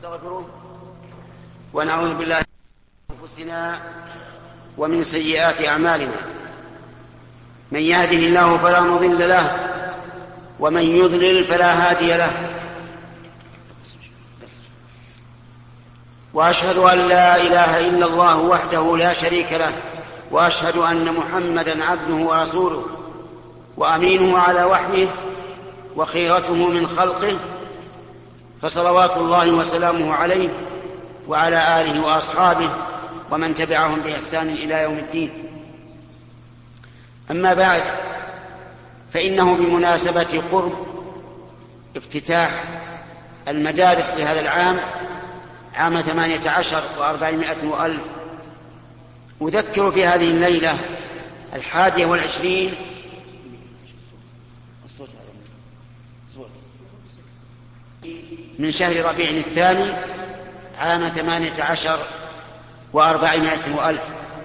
ونستغفره ونعوذ بالله من أنفسنا ومن سيئات أعمالنا. من يهده الله فلا مضل له ومن يضلل فلا هادي له، وأشهد أن لا إله إلا الله وحده لا شريك له، وأشهد أن محمدا عبده ورسوله وأمينه على وحيه وخيرته من خلقه، فصلوات الله وسلامه عليه وعلى آله وأصحابه ومن تبعهم بإحسان إلى يوم الدين. أما بعد، فإنه بمناسبة قرب افتتاح المدارس لهذا العام، عام 18 و400 وألف، أذكر في هذه الليلة 21 من شهر ربيع الثاني، عام 18 و400 وألف،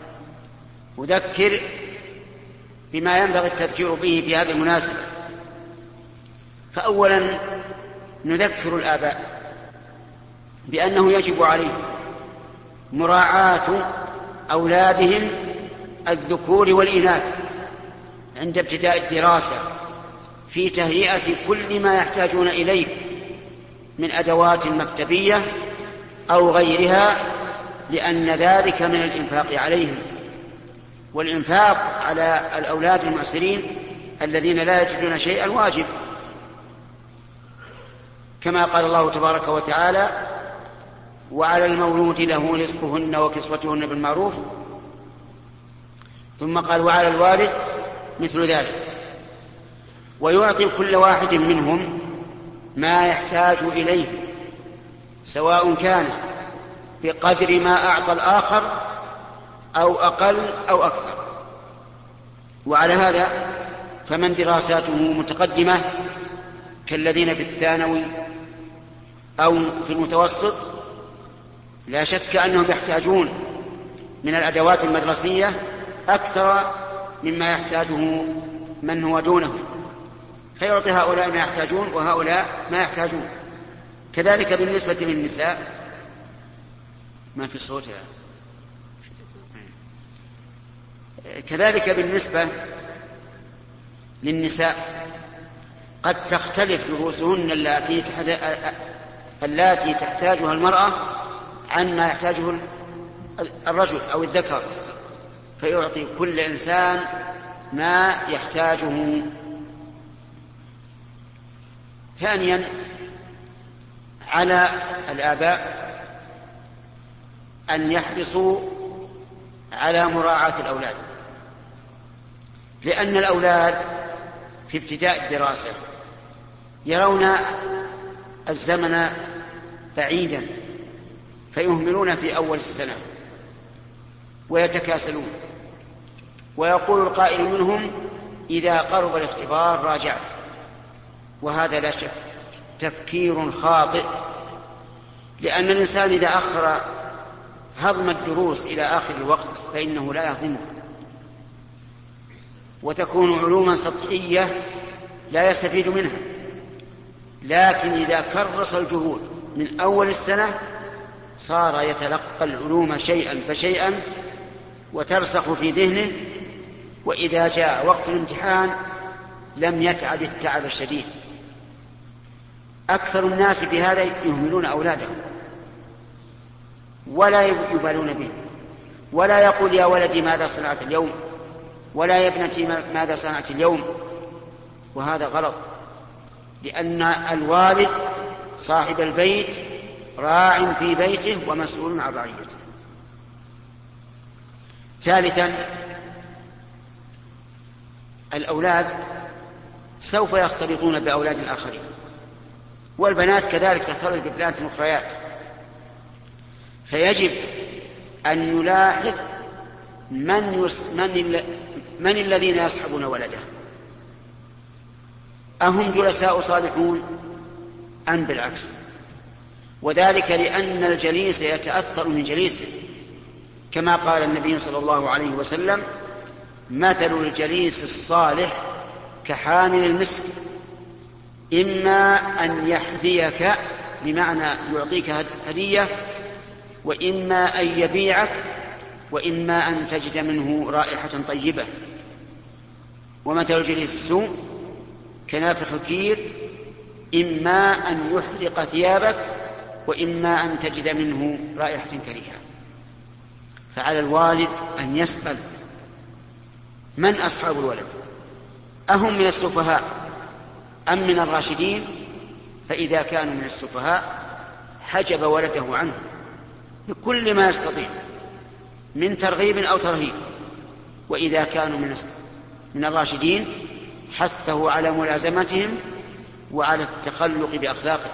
أذكر بما ينبغي التذكير به في هذه المناسبة. فأولا نذكر الآباء بأنه يجب عليهم مراعاة أولادهم الذكور والإناث عند ابتداء الدراسة، في تهيئة كل ما يحتاجون إليه من أدوات مكتبية أو غيرها، لأن ذلك من الإنفاق عليهم، والإنفاق على الأولاد المعسرين الذين لا يجدون شيئا واجب، كما قال الله تبارك وتعالى: وعلى المولود له رزقهن وكسوتهن بالمعروف، ثم قال: وعلى الوارث مثل ذلك. ويعطي كل واحد منهم ما يحتاج إليه، سواء كان بقدر ما أعطى الآخر أو أقل أو أكثر. وعلى هذا فمن دراساته متقدمة كالذين في الثانوي أو في المتوسط، لا شك أنهم يحتاجون من الأدوات المدرسية أكثر مما يحتاجه من هو دونهم، فيعطي هؤلاء ما يحتاجون وهؤلاء ما يحتاجون. كذلك بالنسبة للنساء، ما في صوت، كذلك بالنسبة للنساء قد تختلف دروسهن التي تحتاجها المرأة عن ما يحتاجه الرجل أو الذكر، فيعطي كل إنسان ما يحتاجه. ثانيا، على الآباء أن يحرصوا على مراعاة الأولاد، لأن الأولاد في ابتداء الدراسة يرون الزمن بعيدا، فيهملون في أول السنة ويتكاسلون، ويقول القائل منهم: إذا قرب الاختبار راجعت. وهذا لا شك تفكير خاطئ، لأن الإنسان إذا أخر هضم الدروس إلى آخر الوقت فإنه لا يهضمه، وتكون علوما سطحية لا يستفيد منها. لكن إذا كرس الجهود من أول السنة صار يتلقى العلوم شيئا فشيئا وترسخ في ذهنه، وإذا جاء وقت الامتحان لم يتعب التعب الشديد. أكثر الناس في هذا يهملون أولادهم ولا يبالون به، ولا يقول: يا ولدي ماذا صنعت اليوم، ولا يا ابنتي ماذا صنعت اليوم. وهذا غلط، لأن الوالد صاحب البيت راع في بيته ومسؤول عن رعيته. ثالثا، الأولاد سوف يختلطون بأولاد الآخرين، والبنات كذلك تختلط ببنات أخريات، فيجب أن يلاحظ من الذين يصحبون ولده، أهم جلساء صالحون أم بالعكس؟ وذلك لأن الجليس يتأثر من جليسه، كما قال النبي صلى الله عليه وسلم: مثل الجليس الصالح كحامل المسك، إما أن يحذيك بمعنى يعطيك هدية، وإما أن يبيعك، وإما أن تجد منه رائحة طيبة. ومثل جليس السوء كنافخ الكير، إما أن يحرق ثيابك، وإما أن تجد منه رائحة كريهة. فعلى الوالد أن يسأل من أصحاب الولد، أهم من السفهاء أم من الراشدين؟ فإذا كانوا من السفهاء حجب ولده عنه بكل ما يستطيع من ترغيب أو ترهيب، وإذا كانوا من الراشدين حثه على ملازمتهم وعلى التخلق بأخلاقه،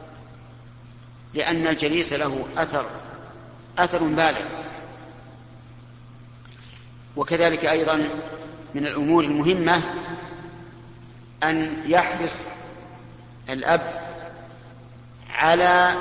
لأن الجليس له أثر بالغ. وكذلك أيضا من الأمور المهمة أن يحرص الأب على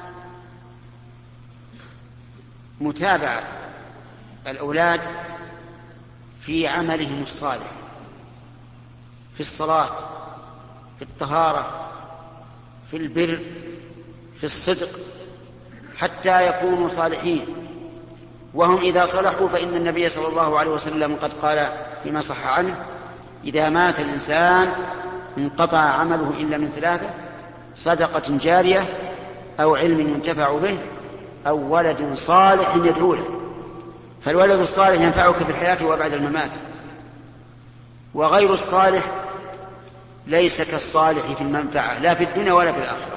متابعة الأولاد في عملهم الصالح، في الصلاة، في الطهارة، في البر، في الصدق، حتى يكونوا صالحين. وهم إذا صلحوا فإن النبي صلى الله عليه وسلم قد قال فيما صح عنه: إذا مات الإنسان انقطع عمله إلا من ثلاثة: صدقة جارية، أو علم ينتفع به، أو ولد صالح يدعو له. فالولد الصالح ينفعك في الحياة وبعد الممات، وغير الصالح ليس كالصالح في المنفعة لا في الدنيا ولا في الآخرة.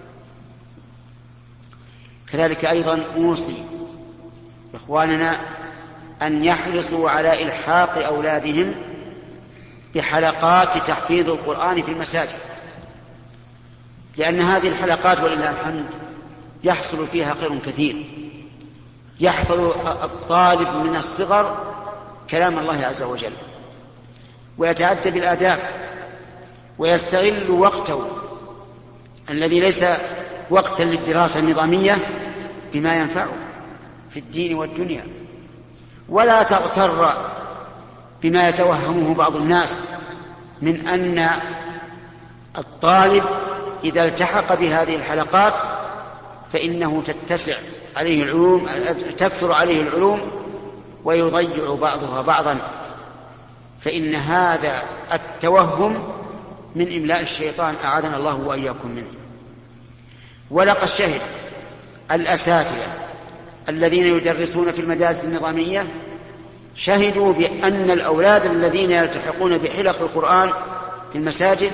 كذلك أيضا أوصي إخواننا أن يحرصوا على إلحاق أولادهم بحلقات تحفيظ القرآن في المساجد، لأن هذه الحلقات ولله الحمد يحصل فيها خير كثير. يحفظ الطالب من الصغر كلام الله عز وجل، ويتأدب الآداب، ويستغل وقته الذي ليس وقتا للدراسة النظامية بما ينفعه في الدين والدنيا. ولا تغتر بما يتوهمه بعض الناس من أن الطالب إذا التحق بهذه الحلقات فإنه تتسع عليه العلوم، تكثر عليه العلوم، ويضيع بعضها بعضا. فإن هذا التوهم من إملاء الشيطان، أعاذنا الله وإياكم منه. ولقد شهد الأساتذة الذين يدرسون في المدارس النظامية شهدوا بأن الأولاد الذين يلتحقون بحلق القرآن في المساجد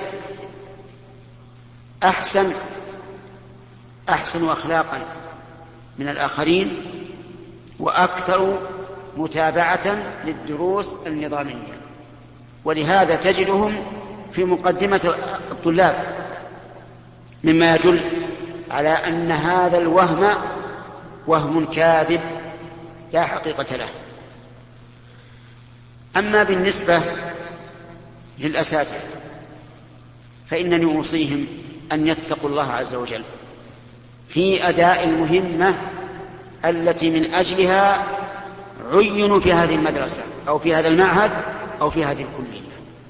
أحسن أخلاقا من الآخرين، وأكثر متابعة للدروس النظامية. ولهذا تجدهم في مقدمة الطلاب، مما يدل على أن هذا الوهم وهم كاذب لا حقيقة له. أما بالنسبة للأساتذة فإنني أوصيهم أن يتقوا الله عز وجل في أداء المهمة التي من أجلها عينوا في هذه المدرسة أو في هذا المعهد أو في هذه الكلية،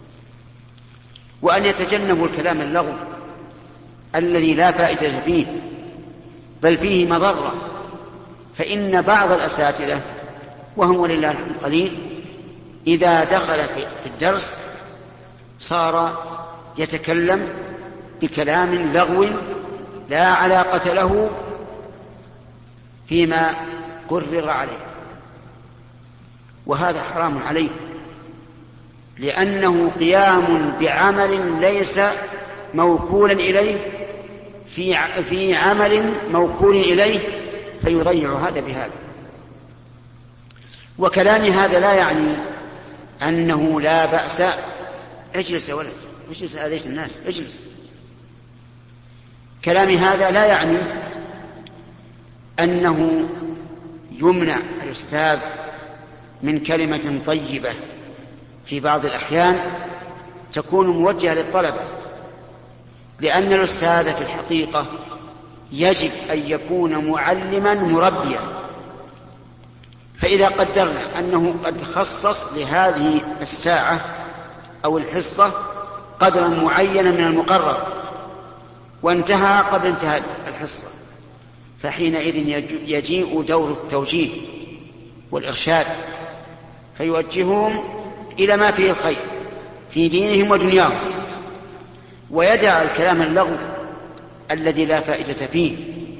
وأن يتجنبوا الكلام اللغو الذي لا فائدة فيه بل فيه مضرة. فإن بعض الأساتذة وهم ولله الحمد قليل إذا دخل في الدرس صار يتكلم بكلام لغو لا علاقة له فيما قرر عليه، وهذا حرام عليه، لأنه قيام بعمل ليس موكولا إليه في عمل موكول إليه، فيضيع هذا بهذا. وكلامي هذا لا يعني أنه لا بأس. اجلس يا ولد، اجلس، آذيت الناس، اجلس. كلامي هذا لا يعني أنه يمنع الأستاذ من كلمة طيبة في بعض الأحيان تكون موجهة للطلبة، لأن الأستاذ في الحقيقة يجب أن يكون معلما مربيا. فإذا قدرنا أنه قد خصص لهذه الساعة أو الحصة قدرا معينا من المقرر وانتهى قبل انتهاء الحصة، فحينئذ يجيء دور التوجيه والإرشاد، فيوجههم إلى ما فيه الخير في دينهم ودنياهم، ويدع الكلام اللغو الذي لا فائدة فيه.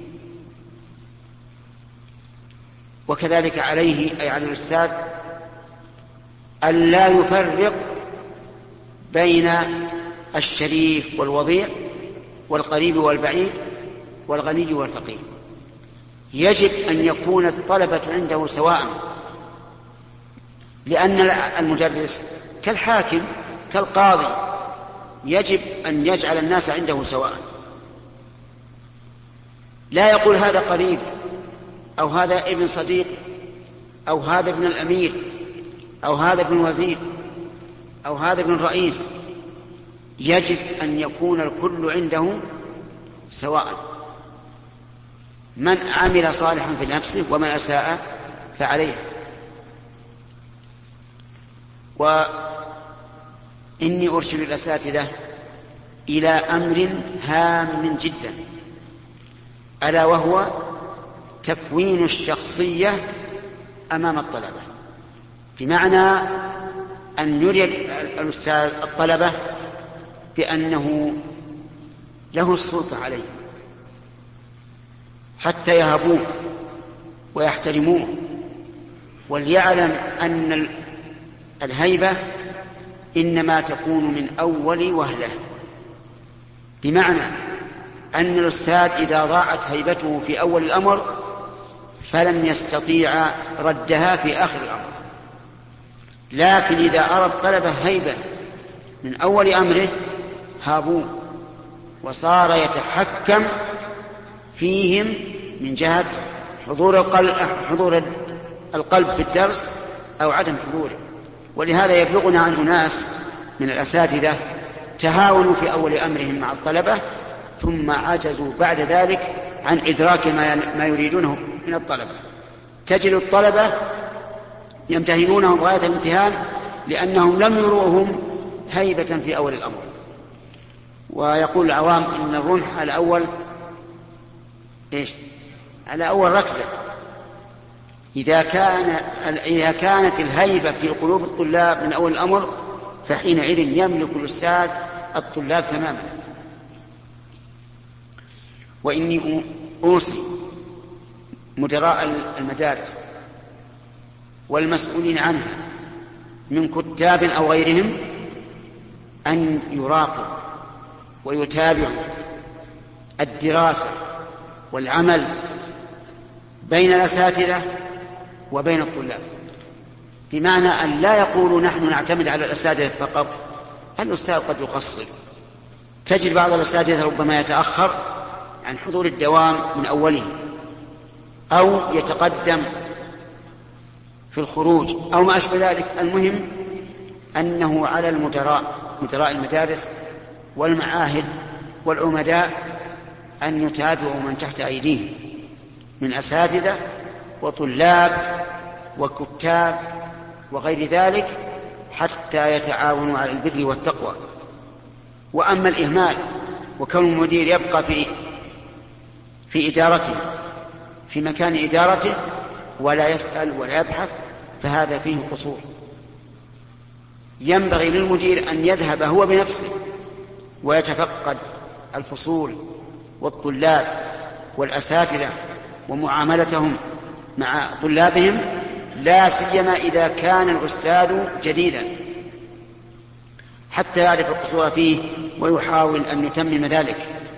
وكذلك عليه، أي على الأستاذ، أن لا يفرق بين الشريف والوضيع والقريب والبعيد والغني والفقير. يجب أن يكون الطلبة عنده سواء، لأن المدرس كالحاكم كالقاضي، يجب أن يجعل الناس عنده سواء، لا يقول هذا قريب أو هذا ابن صديق أو هذا ابن الأمير أو هذا ابن الوزير أو هذا ابن الرئيس. يجب أن يكون الكل عنده سواء، من عمل صالحا في نفسه ومن أساء فعليه. وإني أرشد الأساتذة إلى أمر هام جدا، ألا وهو تكوين الشخصية أمام الطلبة، بمعنى أن يري الأستاذ الطلبة بأنه له السلطة عليه حتى يهبوه ويحترموه، وليعلم أن الهيبة إنما تكون من أول وهلة، بمعنى أن الأستاذ إذا ضاعت هيبته في أول الأمر فلن يستطيع ردها في آخر الأمر، لكن إذا أرى الطلبة هيبة من أول أمره هابوه، وصار يتحكم فيهم من جهة حضور القلب في الدرس أو عدم حضوره. ولهذا يبلغنا عن أناس من الأساتذة تهاونوا في أول أمرهم مع الطلبة، ثم عجزوا بعد ذلك عن إدراك ما يريدونه من الطلبة. تجد الطلبة يمتهنونهم غاية الامتهان لأنهم لم يروهم هيبة في أول الأمر. ويقول العوام إن الرمح على أول على أول ركزة. إذا كانت الهيبة في قلوب الطلاب من أول الأمر فحينئذ يملك الأستاذ الطلاب تماما. وإني أوصي مدراء المدارس والمسؤولين عنها من كتاب أو غيرهم أن يراقبوا ويتابعوا الدراسة والعمل بين الأساتذة وبين الطلاب، بمعنى أن لا يقولوا نحن نعتمد على الأساتذة فقط. الأستاذ قد يقصر، تجد بعض الأساتذة ربما يتأخر عن حضور الدوام من أوله، أو يتقدم في الخروج أو ما أشبه ذلك. المهم أنه على مدراء المدارس والمعاهد والعمداء أن يتابعوا من تحت أيديهم من أساتذة وطلاب وكتاب وغير ذلك حتى يتعاونوا على البر والتقوى. وأما الإهمال وكون المدير يبقى في إدارته في مكان إدارته ولا يسأل ولا يبحث فهذا فيه قصور. ينبغي للمدير أن يذهب هو بنفسه ويتفقد الفصول والطلاب والأساتذة ومعاملتهم مع طلابهم، لا سيما إذا كان الأستاذ جديدا، حتى يعرف القصور فيه ويحاول أن يتمم ذلك.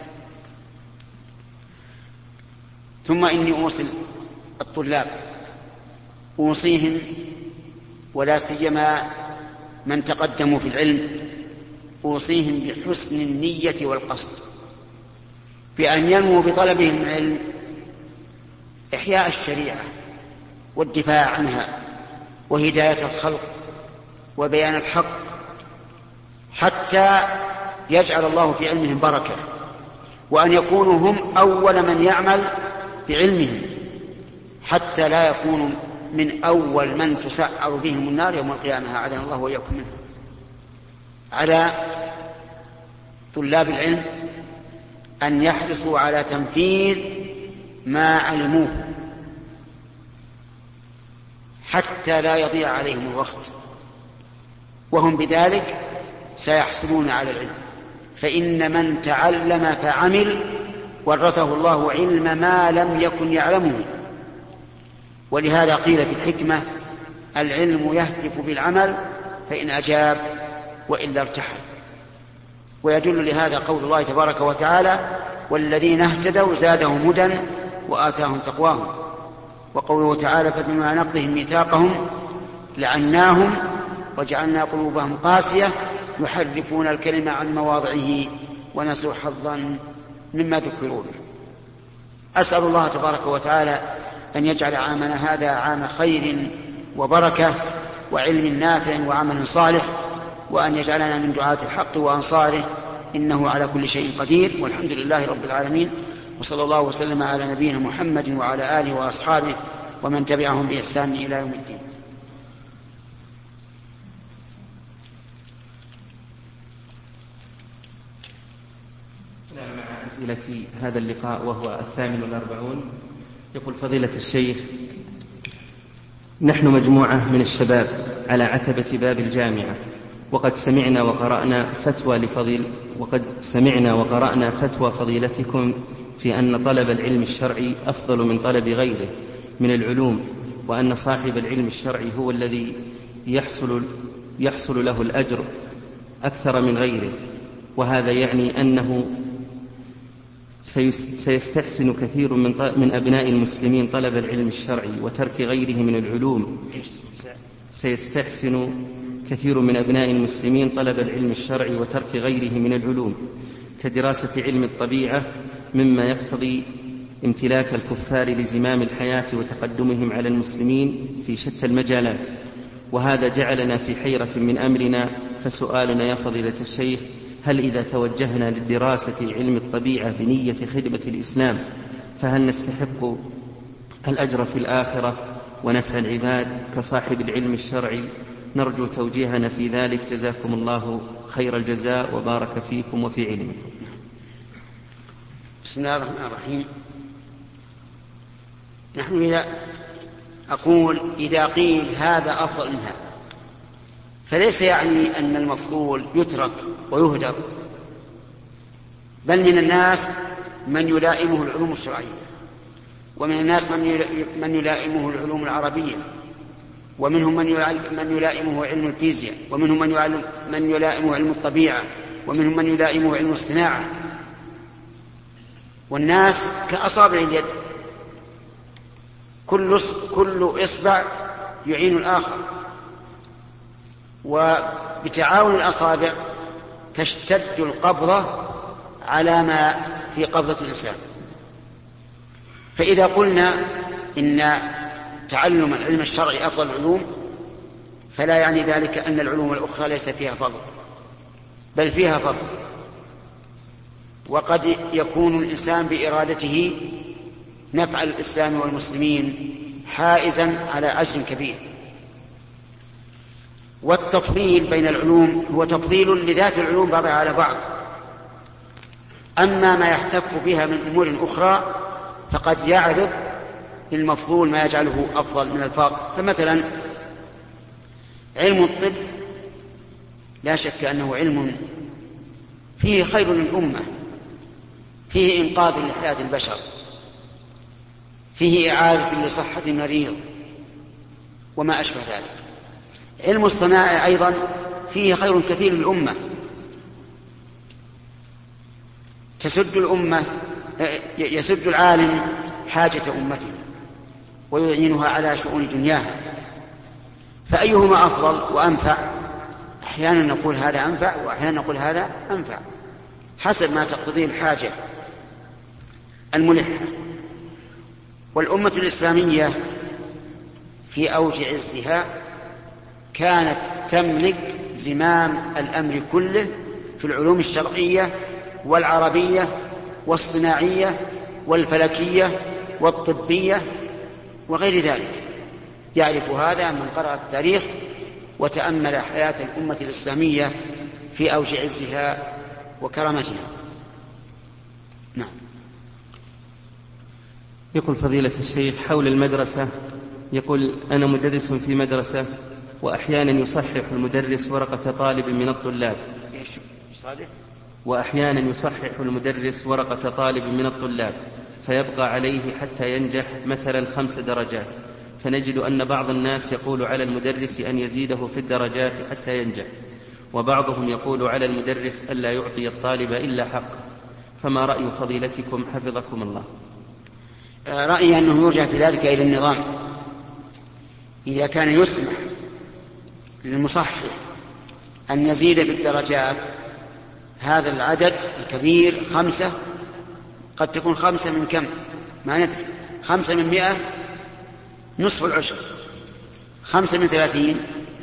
ثم إني أوصي الطلاب، أوصيهم ولا سيما من تقدموا في العلم، أوصيهم بحسن النية والقصد، بأن ينموا بطلبهم العلم إحياء الشريعة والدفاع عنها وهداية الخلق وبيان الحق، حتى يجعل الله في علمهم بركة، وأن يكونوا هم أول من يعمل بعلمهم، حتى لا يكونوا من أول من تسعر بهم النار يوم القيامة، أعاذنا الله وإياكم منه. على طلاب العلم أن يحرصوا على تنفيذ ما علموه حتى لا يضيع عليهم الوقت، وهم بذلك سيحصلون على العلم. فإن من تعلم فعمل ورثه الله علم ما لم يكن يعلمه. ولهذا قيل في الحكمة: العلم يهتف بالعمل فإن أجاب وإلا ارتحل. ويدل لهذا قول الله تبارك وتعالى: والذين اهتدوا زادهم هدى وآتاهم تقواهم. وقوله تعالى: فبما نقضهم ميثاقهم لعناهم وجعلنا قلوبهم قاسية يحرفون الكلمة عن مواضعه ونسوا حظا مما ذكروا به. أسأل الله تبارك وتعالى أن يجعل عامنا هذا عام خير وبركة وعلم نافع وعمل صالح، وأن يجعلنا من دعاة الحق وأنصاره، إنه على كل شيء قدير، والحمد لله رب العالمين. وصلى الله وسلم على نبينا محمد وعلى آله وأصحابه ومن تبعهم بإحسان إلى يوم الدين. مع أسئلة هذا اللقاء وهو 48. يقول: فضيلة الشيخ، نحن مجموعة من الشباب على عتبة باب الجامعة، وقد سمعنا وقرأنا فتوى فضيلتكم في أن طلب العلم الشرعي أفضل من طلب غيره من العلوم، وأن صاحب العلم الشرعي هو الذي يحصل له الأجر أكثر من غيره، وهذا يعني أنه سيستحسن كثير من أبناء المسلمين طلب العلم الشرعي وترك غيره من العلوم كدراسة علم الطبيعة، مما يقتضي امتلاك الكفار لزمام الحياة وتقدمهم على المسلمين في شتى المجالات، وهذا جعلنا في حيرة من أمرنا. فسؤالنا يا فضيلة الشيخ: هل إذا توجهنا لدراسة علم الطبيعة بنية خدمة الإسلام فهل نستحق الأجر في الآخرة ونفع العباد كصاحب العلم الشرعي؟ نرجو توجيهنا في ذلك، جزاكم الله خير الجزاء وبارك فيكم وفي علمكم. بسم الله الرحمن الرحيم. نحن إذا قيل هذا أفضل من هذا، فليس يعني أن المفضول يترك ويهدر، بل من الناس من يلائمه العلوم الشرعية، ومن الناس من يلائمه العلوم العربية، ومنهم من يلائمه علم الفيزياء، ومنهم من يلائمه علم الطبيعة، ومنهم من يلائمه علم الصناعة. والناس كأصابع اليد، كل إصبع يعين الآخر، وبتعاون الأصابع تشتد القبضة على ما في قبضة الإنسان. فإذا قلنا إن تعلم العلم الشرعي أفضل العلوم، فلا يعني ذلك أن العلوم الأخرى ليس فيها فضل، بل فيها فضل. وقد يكون الإنسان بإرادته نفع الإسلام والمسلمين حائزا على أجر كبير. والتفضيل بين العلوم هو تفضيل لذات العلوم بعضها على بعض. أما ما يحتف بها من أمور أخرى فقد يعرض للمفضول ما يجعله أفضل من الفاضل. فمثلا علم الطب لا شك أنه علم فيه خير للأمة، فيه إنقاذ لحياة البشر، فيه إعادة لصحة المريض وما أشبه ذلك. علم الصناعة أيضا فيه خير كثير للأمة، يسد العالم حاجة أمته ويعينها على شؤون دنياها. فأيهما أفضل وأنفع؟ أحيانا نقول هذا أنفع، وأحيانا نقول هذا أنفع، حسب ما تقتضيه الحاجة الملحة. والأمة الإسلامية في أوج عزها كانت تملك زمام الأمر كله في العلوم الشرعية والعربية والصناعية والفلكية والطبية وغير ذلك. يعرف هذا من قرأ التاريخ وتأمل حياة الأمة الإسلامية في أوج عزها وكرامتها. نعم. يقول فضيلة الشيخ حول المدرسة، يقول أنا مدرس في مدرسة، وأحيانا يصحح المدرس ورقة طالب من الطلاب. إيش صالح؟ وأحيانا يصحح المدرس ورقة طالب من الطلاب فيبقى عليه حتى ينجح مثلا 5 درجات، فنجد أن بعض الناس يقول على المدرس أن يزيده في الدرجات حتى ينجح، وبعضهم يقول على المدرس ألا يعطي الطالب إلا حقه، فما رأي فضيلتكم حفظكم الله؟ رأيي أنه يرجع في ذلك إلى النظام. إذا كان يسمح للمصحح أن يزيد بالدرجات هذا العدد الكبير 5، قد تكون 5 من كم ما ندري، 5 من 100 نصف العشر، 5 من 30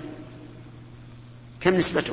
كم نسبته؟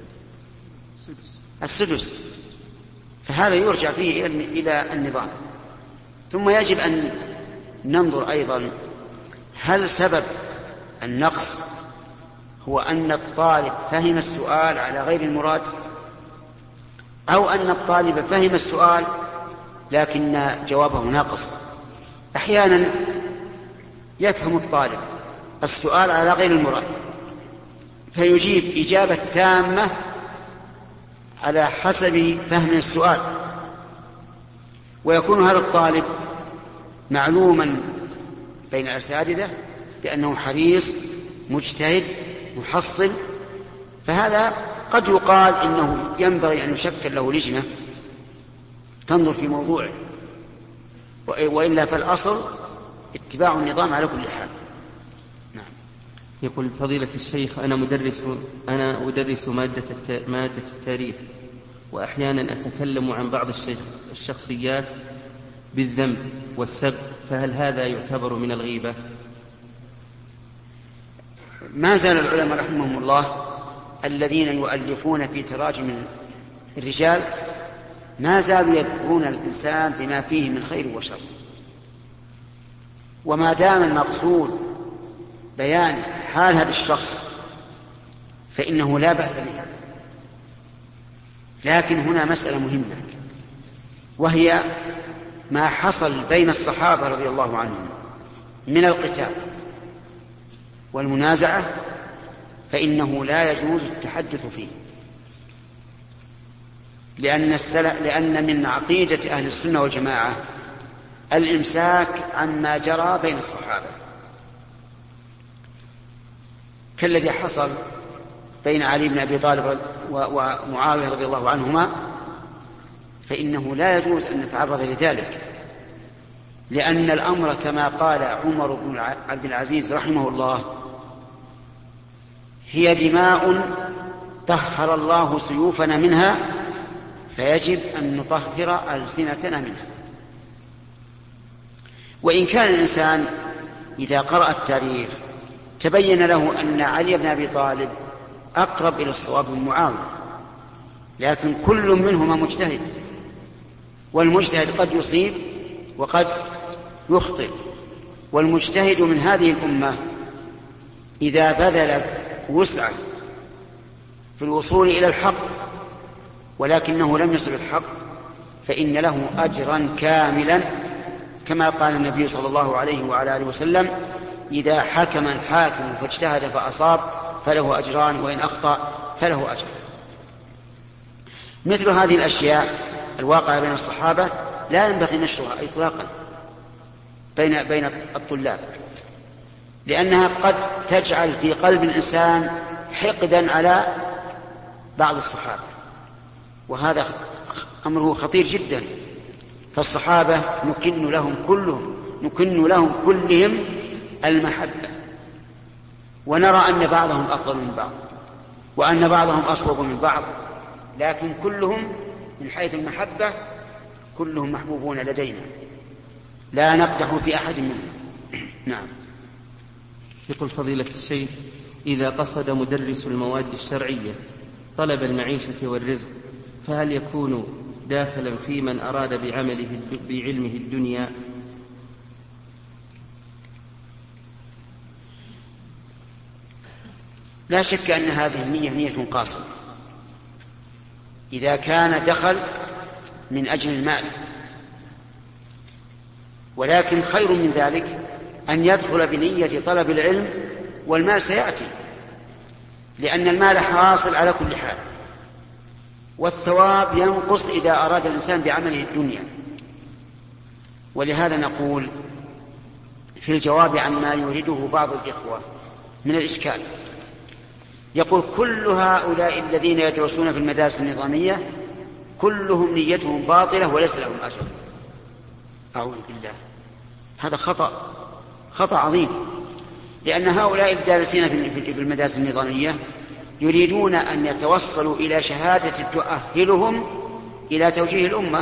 السدس. فهذا يرجع فيه إلى النظام. ثم يجب أن ننظر أيضا هل سبب النقص هو أن الطالب فهم السؤال على غير المراد، أو أن الطالب فهم السؤال لكن جوابه ناقص. أحيانا يفهم الطالب السؤال على غير المراد فيجيب إجابة تامة على حسب فهم السؤال، ويكون هذا الطالب معلوما بين الأساتذة بأنه حريص مجتهد محصل، فهذا قد يقال إنه ينبغي أن يشكل له لجنة تنظر في موضوعه، وإلا فالأصل اتباع النظام على كل حال. نعم. يقول فضيلة الشيخ أنا أدرس مادة التاريخ، وأحيانا أتكلم عن بعض الشخصيات بالذم والسب، فهل هذا يعتبر من الغيبة؟ ما زال العلماء رحمهم الله الذين يؤلفون في تراجم الرجال ما زالوا يذكرون الإنسان بما فيه من خير وشر، وما دام المقصود بيان حال هذا الشخص فإنه لا بأس به. لكن هنا مسألة مهمة، وهي ما حصل بين الصحابة رضي الله عنهم من القتال والمنازعة، فإنه لا يجوز التحدث فيه، لأن من عقيدة أهل السنة والجماعة الإمساك عما جرى بين الصحابة، كالذي حصل بين علي بن أبي طالب ومعاوية رضي الله عنهما، فإنه لا يجوز أن نتعرض لذلك، لأن الأمر كما قال عمر بن عبد العزيز رحمه الله هي دماء طهر الله سيوفنا منها، فيجب أن نطهر ألسنتنا منها. وإن كان الإنسان إذا قرأ التاريخ تبين له أن علي بن أبي طالب أقرب إلى الصواب من معاوية، لكن كل منهما مجتهد، والمجتهد قد يصيب وقد يخطئ، والمجتهد من هذه الأمة إذا بذل وسعه في الوصول إلى الحق ولكنه لم يصل الحق فإن له أجرا كاملا، كما قال النبي صلى الله عليه وعلى آله وسلم إذا حكم الحاكم فاجتهد فأصاب فله أجران، وإن أخطأ فله أجر. مثل هذه الأشياء الواقعة بين الصحابة لا ينبغي نشرها إطلاقا بين الطلاب، لأنها قد تجعل في قلب الإنسان حقدا على بعض الصحابة، وهذا أمره خطير جدا. فالصحابة نكن لهم كلهم المحبة، ونرى أن بعضهم أفضل من بعض وأن بعضهم أصوب من بعض، لكن كلهم من حيث المحبة كلهم محبوبون لدينا، لا نقدح في أحد منهم. نعم. يقول فضيلة الشيخ إذا قصد مدرس المواد الشرعية طلب المعيشة والرزق، فهل يكون داخلا في من أراد بعلمه الدنيا؟ لا شك أن هذه النية نية قاصرة. إذا كان دخل من أجل المال ولكن خير من ذلك أن يدخل بنية طلب العلم، والمال سيأتي، لأن المال حاصل على كل حال، والثواب ينقص إذا أراد الإنسان بعمله الدنيا. ولهذا نقول في الجواب عما يريده بعض الإخوة من الإشكال، يقول كل هؤلاء الذين يدرسون في المدارس النظامية كلهم نيتهم باطلة وليس لهم أجر. أعوذ بالله، هذا خطأ عظيم، لأن هؤلاء الدارسين في المدارس النظامية يريدون أن يتوصلوا إلى شهادة تؤهلهم إلى توجيه الأمة،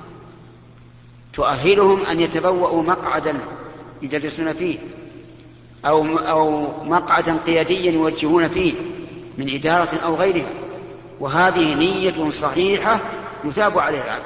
تؤهلهم أن يتبوأوا مقعدا يدرسون فيه أو مقعدا قياديا يوجهون فيه من إدارة أو غيرها، وهذه نية صحيحة يثاب عليها العبد.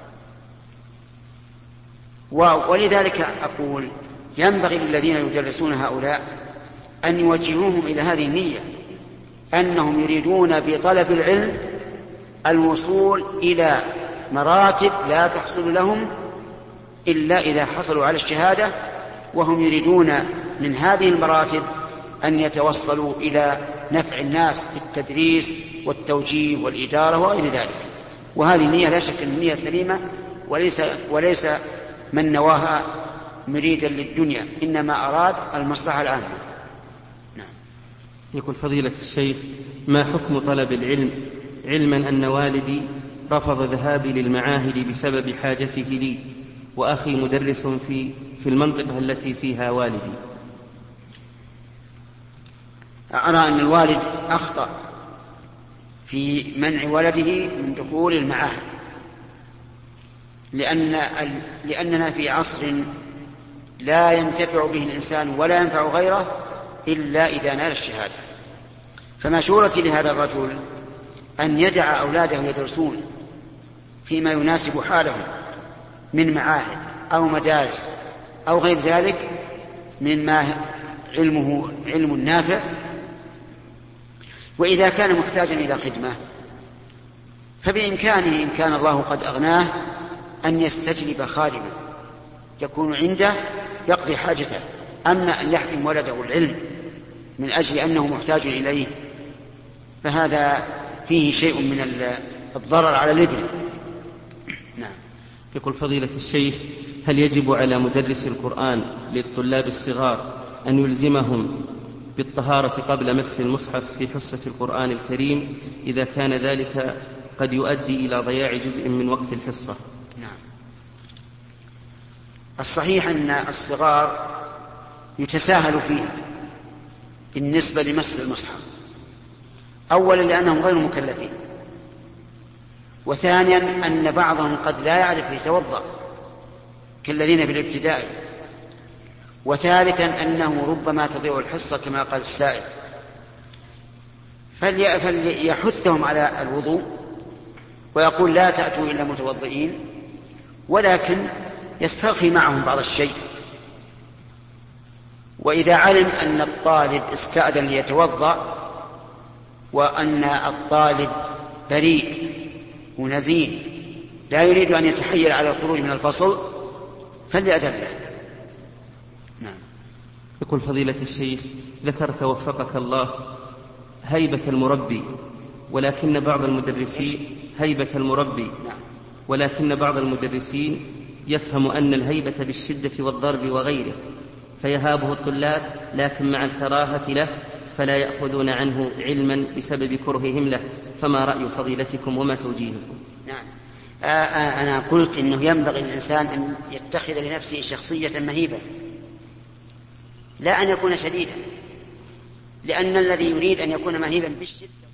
ولذلك أقول ينبغي للذين يدرسون هؤلاء أن يوجهوهم إلى هذه النية، أنهم يريدون بطلب العلم الوصول إلى مراتب لا تحصل لهم إلا إذا حصلوا على الشهادة، وهم يريدون من هذه المراتب أن يتوصلوا إلى نفع الناس في التدريس والتوجيه والإدارة وغير ذلك. وهذه النية لا شك أن النية سليمة، وليس من نواها مريدا للدنيا، إنما أراد المصلحة العامة. نعم. يقول فضيلة الشيخ: ما حكم طلب العلم، علما أن والدي رفض ذهابي للمعاهد بسبب حاجته لي، وأخي مدرس في المنطقة التي فيها والدي؟ أرى أن الوالد أخطأ في منع ولده من دخول المعاهد، لأننا في عصر لا ينتفع به الإنسان ولا ينفع غيره إلا إذا نال الشهادة. فمشورتي لهذا الرجل أن يدع أولاده يدرسون فيما يناسب حالهم من معاهد أو مدارس أو غير ذلك مما علمه علم نافع، وإذا كان محتاجا إلى خدمة فبإمكانه إن كان الله قد أغناه أن يستجلب خادما يكون عنده يقضي حاجته. أما أن يحرم ولده العلم من أجل أنه محتاج إليه فهذا فيه شيء من الضرر على الابن. نعم. يقول فضيلة الشيخ: هل يجب على مدرس القرآن للطلاب الصغار أن يلزمهم بالطهارة قبل مس المصحف في حصة القرآن الكريم إذا كان ذلك قد يؤدي إلى ضياع جزء من وقت الحصة؟ نعم. الصحيح أن الصغار يتساهل فيه بالنسبة لمس المصحف، أولا لأنهم غير مكلفين، وثانيا أن بعضهم قد لا يعرف يتوضأ كالذين في الابتدائي، وثالثا أنه ربما تضيع الحصة كما قال السائل، فليحثهم على الوضوء ويقول لا تأتوا إلا متوضئين، ولكن يسترخي معهم بعض الشيء. وإذا علم أن الطالب استأذن ليتوضأ وأن الطالب بريء ونزيه لا يريد أن يتحيل على الخروج من الفصل فليأذن له. نعم. يقول فضيلة الشيخ: ذكرت وفقك الله هيبة المربي، ولكن بعض المدرسين هيبة المربي، ولكن بعض المدرسين يفهم أن الهيبة بالشدة والضرب وغيره فيهابه الطلاب، لكن مع الكراهة له فلا يأخذون عنه علما بسبب كرههم له، فما رأي فضيلتكم وما توجيهكم؟ نعم. أنا قلت إنه ينبغي للإنسان أن يتخذ لنفسه شخصية مهيبة، لا أن يكون شديدا، لأن الذي يريد أن يكون مهيبا بالشدة